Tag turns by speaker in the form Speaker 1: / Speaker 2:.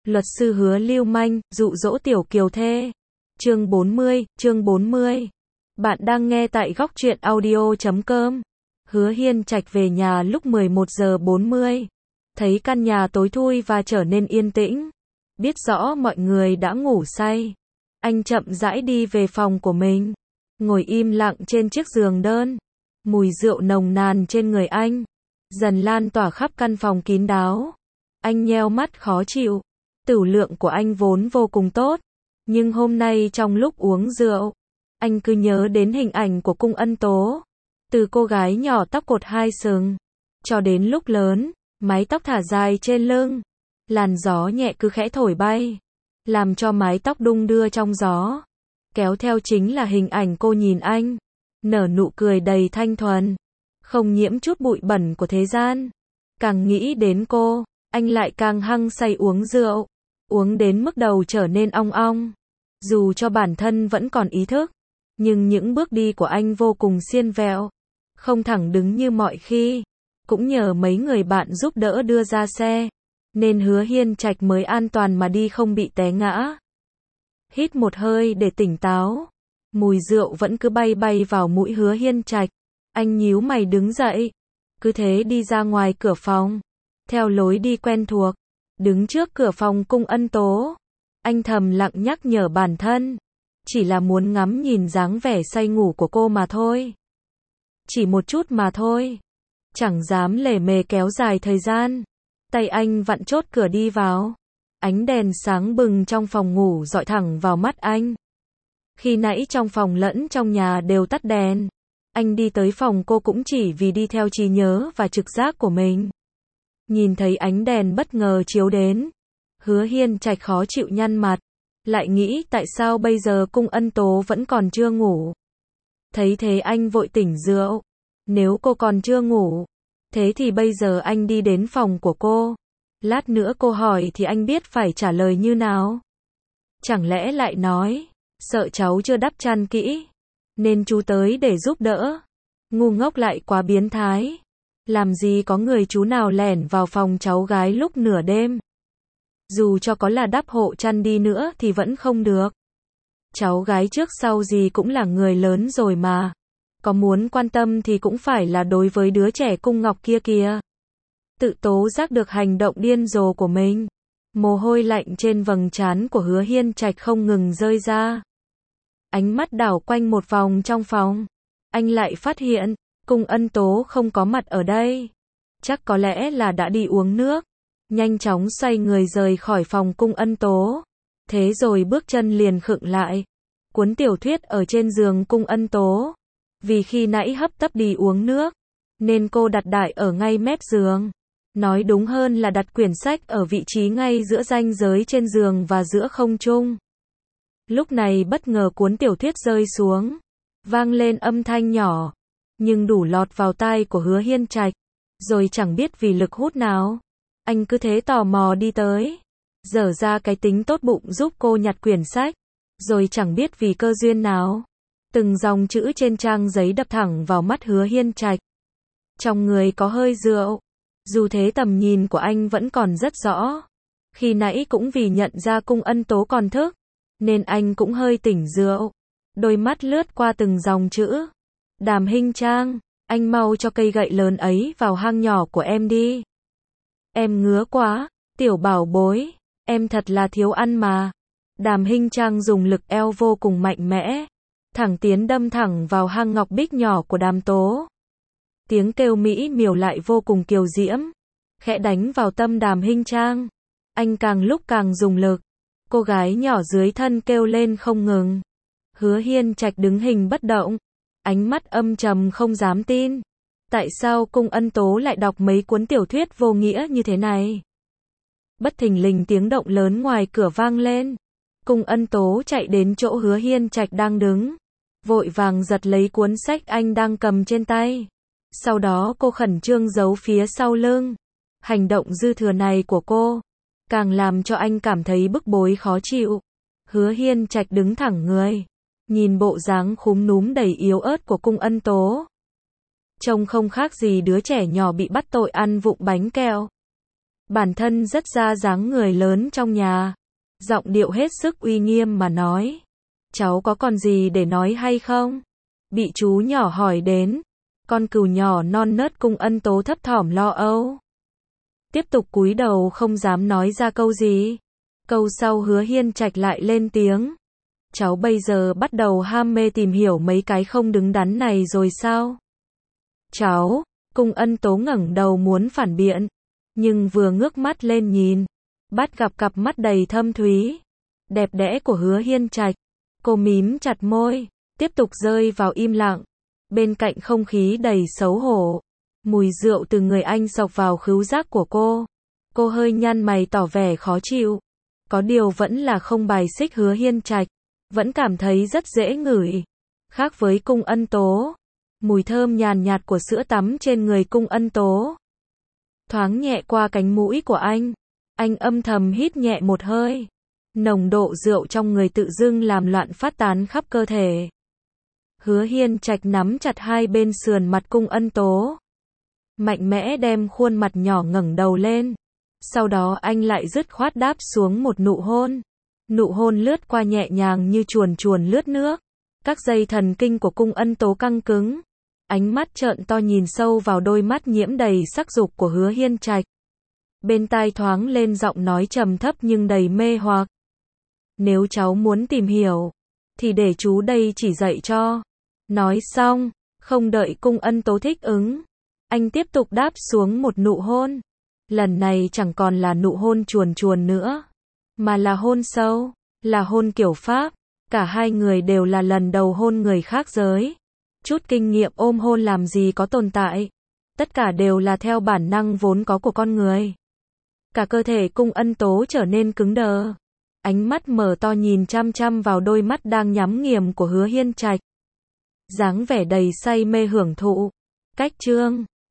Speaker 1: Luật sư hứa lưu manh, dụ dỗ tiểu kiều thê. Chương 40. Bạn đang nghe tại góc truyện audio.com. Hứa Hiên Trạch về nhà lúc 11 giờ 40. Thấy căn nhà tối thui và trở nên yên tĩnh. Biết rõ mọi người đã ngủ say. Anh chậm rãi đi về phòng của mình. Ngồi im lặng trên chiếc giường đơn. Mùi rượu nồng nàn trên người anh dần lan tỏa khắp căn phòng kín đáo. Anh nheo mắt khó chịu. Tửu lượng của anh vốn vô cùng tốt. Nhưng hôm nay trong lúc uống rượu, anh cứ nhớ đến hình ảnh của Cung Ân Tố. Từ cô gái nhỏ tóc cột hai sừng, cho đến lúc lớn, mái tóc thả dài trên lưng. Làn gió nhẹ cứ khẽ thổi bay, làm cho mái tóc đung đưa trong gió. Kéo theo chính là hình ảnh cô nhìn anh, nở nụ cười đầy thanh thuần, không nhiễm chút bụi bẩn của thế gian. Càng nghĩ đến cô, anh lại càng hăng say uống rượu, uống đến mức đầu trở nên ong ong. Dù cho bản thân vẫn còn ý thức, nhưng những bước đi của anh vô cùng xiên vẹo, không thẳng đứng như mọi khi. Cũng nhờ mấy người bạn giúp đỡ đưa ra xe, nên Hứa Hiên Trạch mới an toàn mà đi không bị té ngã. Hít một hơi để tỉnh táo. Mùi rượu vẫn cứ bay bay vào mũi Hứa Hiên Trạch. Anh nhíu mày đứng dậy, cứ thế đi ra ngoài cửa phòng, theo lối đi quen thuộc. Đứng trước cửa phòng Cung Ân Tố, anh thầm lặng nhắc nhở bản thân, chỉ là muốn ngắm nhìn dáng vẻ say ngủ của cô mà thôi. Chỉ một chút mà thôi. Chẳng dám lề mề kéo dài thời gian. Tay anh vặn chốt cửa đi vào. Ánh đèn sáng bừng trong phòng ngủ dọi thẳng vào mắt anh. Khi nãy trong phòng lẫn trong nhà đều tắt đèn. Anh đi tới phòng cô cũng chỉ vì đi theo trí nhớ và trực giác của mình. Nhìn thấy ánh đèn bất ngờ chiếu đến, Hứa Hiên Trạch khó chịu nhăn mặt, lại nghĩ tại sao bây giờ Cung Ân Tố vẫn còn chưa ngủ. Thấy thế anh vội tỉnh rượu. Nếu cô còn chưa ngủ, thế thì bây giờ anh đi đến phòng của cô. Lát nữa cô hỏi thì anh biết phải trả lời như nào. Chẳng lẽ lại nói, sợ cháu chưa đắp chăn kỹ, nên chú tới để giúp đỡ. Ngu ngốc lại quá biến thái. Làm gì có người chú nào lẻn vào phòng cháu gái lúc nửa đêm. Dù cho có là đắp hộ chăn đi nữa thì vẫn không được. Cháu gái trước sau gì cũng là người lớn rồi mà. Có muốn quan tâm thì cũng phải là đối với đứa trẻ Cung Ngọc kia kìa. Tự tố giác được hành động điên rồ của mình. Mồ hôi lạnh trên vầng trán của Hứa Hiên Trạch không ngừng rơi ra. Ánh mắt đảo quanh một vòng trong phòng. Anh lại phát hiện, Cung Ân Tố không có mặt ở đây. Chắc có lẽ là đã đi uống nước. Nhanh chóng xoay người rời khỏi phòng Cung Ân Tố. Thế rồi bước chân liền khựng lại. Cuốn tiểu thuyết ở trên giường Cung Ân Tố. Vì khi nãy hấp tấp đi uống nước, nên cô đặt đại ở ngay mép giường. Nói đúng hơn là đặt quyển sách ở vị trí ngay giữa ranh giới trên giường và giữa không trung. Lúc này bất ngờ cuốn tiểu thuyết rơi xuống, vang lên âm thanh nhỏ, nhưng đủ lọt vào tai của Hứa Hiên Trạch. Rồi chẳng biết vì lực hút nào, anh cứ thế tò mò đi tới, dở ra cái tính tốt bụng giúp cô nhặt quyển sách. Rồi chẳng biết vì cơ duyên nào, từng dòng chữ trên trang giấy đập thẳng vào mắt Hứa Hiên Trạch. Trong người có hơi rượu, dù thế tầm nhìn của anh vẫn còn rất rõ. Khi nãy cũng vì nhận ra Cung Ân Tố còn thức, nên anh cũng hơi tỉnh rượu. Đôi mắt lướt qua từng dòng chữ. Đàm Hinh Trang, anh mau cho cây gậy lớn ấy vào hang nhỏ của em đi. Em ngứa quá, tiểu bảo bối, em thật là thiếu ăn mà. Đàm Hinh Trang dùng lực eo vô cùng mạnh mẽ, thẳng tiến đâm thẳng vào hang ngọc bích nhỏ của Đàm Tố. Tiếng kêu mỹ miều lại vô cùng kiều diễm, khẽ đánh vào tâm Đàm Hinh Trang. Anh càng lúc càng dùng lực. Cô gái nhỏ dưới thân kêu lên không ngừng. Hứa Hiên Trạch đứng hình bất động, ánh mắt âm trầm không dám tin. Tại sao Cung Ân Tố lại đọc mấy cuốn tiểu thuyết vô nghĩa như thế này? Bất thình lình tiếng động lớn ngoài cửa vang lên. Cung Ân Tố chạy đến chỗ Hứa Hiên Trạch đang đứng, vội vàng giật lấy cuốn sách anh đang cầm trên tay. Sau đó cô khẩn trương giấu phía sau lưng. Hành động dư thừa này của cô càng làm cho anh cảm thấy bức bối khó chịu. Hứa Hiên Trạch đứng thẳng người, nhìn bộ dáng khúm núm đầy yếu ớt của Cung Ân Tố. Trông không khác gì đứa trẻ nhỏ bị bắt tội ăn vụng bánh kẹo. Bản thân rất ra dáng người lớn trong nhà. Giọng điệu hết sức uy nghiêm mà nói. Cháu có còn gì để nói hay không? Bị chú nhỏ hỏi đến. Con cừu nhỏ non nớt Cung Ân Tố thấp thỏm lo âu. Tiếp tục cúi đầu không dám nói ra câu gì. Câu sau Hứa Hiên Trạch lại lên tiếng. Cháu bây giờ bắt đầu ham mê tìm hiểu mấy cái không đứng đắn này rồi sao? Cháu, Cung Ân Tố ngẩng đầu muốn phản biện. Nhưng vừa ngước mắt lên nhìn. Bắt gặp cặp mắt đầy thâm thúy. Đẹp đẽ của Hứa Hiên Trạch. Cô mím chặt môi. Tiếp tục rơi vào im lặng. Bên cạnh không khí đầy xấu hổ. Mùi rượu từ người anh xộc vào khứu giác của cô. Cô hơi nhăn mày tỏ vẻ khó chịu. Có điều vẫn là không bài xích Hứa Hiên Trạch. Vẫn cảm thấy rất dễ ngửi. Khác với Cung Ân Tố. Mùi thơm nhàn nhạt của sữa tắm trên người Cung Ân Tố. Thoáng nhẹ qua cánh mũi của anh. Anh âm thầm hít nhẹ một hơi. Nồng độ rượu trong người tự dưng làm loạn phát tán khắp cơ thể. Hứa Hiên Trạch nắm chặt hai bên sườn mặt Cung Ân Tố. Mạnh mẽ đem khuôn mặt nhỏ ngẩng đầu lên. Sau đó anh lại dứt khoát đáp xuống một nụ hôn. Nụ hôn lướt qua nhẹ nhàng như chuồn chuồn lướt nước. Các dây thần kinh của Cung Ân Tố căng cứng. Ánh mắt trợn to nhìn sâu vào đôi mắt nhiễm đầy sắc dục của Hứa Hiên Trạch. Bên tai thoáng lên giọng nói trầm thấp nhưng đầy mê hoặc. Nếu cháu muốn tìm hiểu, thì để chú đây chỉ dạy cho. Nói xong, không đợi Cung Ân Tố thích ứng. Anh tiếp tục đáp xuống một nụ hôn. Lần này chẳng còn là nụ hôn chuồn chuồn nữa. Mà là hôn sâu, là hôn kiểu Pháp. Cả hai người đều là lần đầu hôn người khác giới. Chút kinh nghiệm ôm hôn làm gì có tồn tại. Tất cả đều là theo bản năng vốn có của con người. Cả cơ thể Cung Ân Tố trở nên cứng đờ. Ánh mắt mở to nhìn chăm chăm vào đôi mắt đang nhắm nghiền của Hứa Hiên Trạch. Dáng vẻ đầy say mê hưởng thụ. Cách chương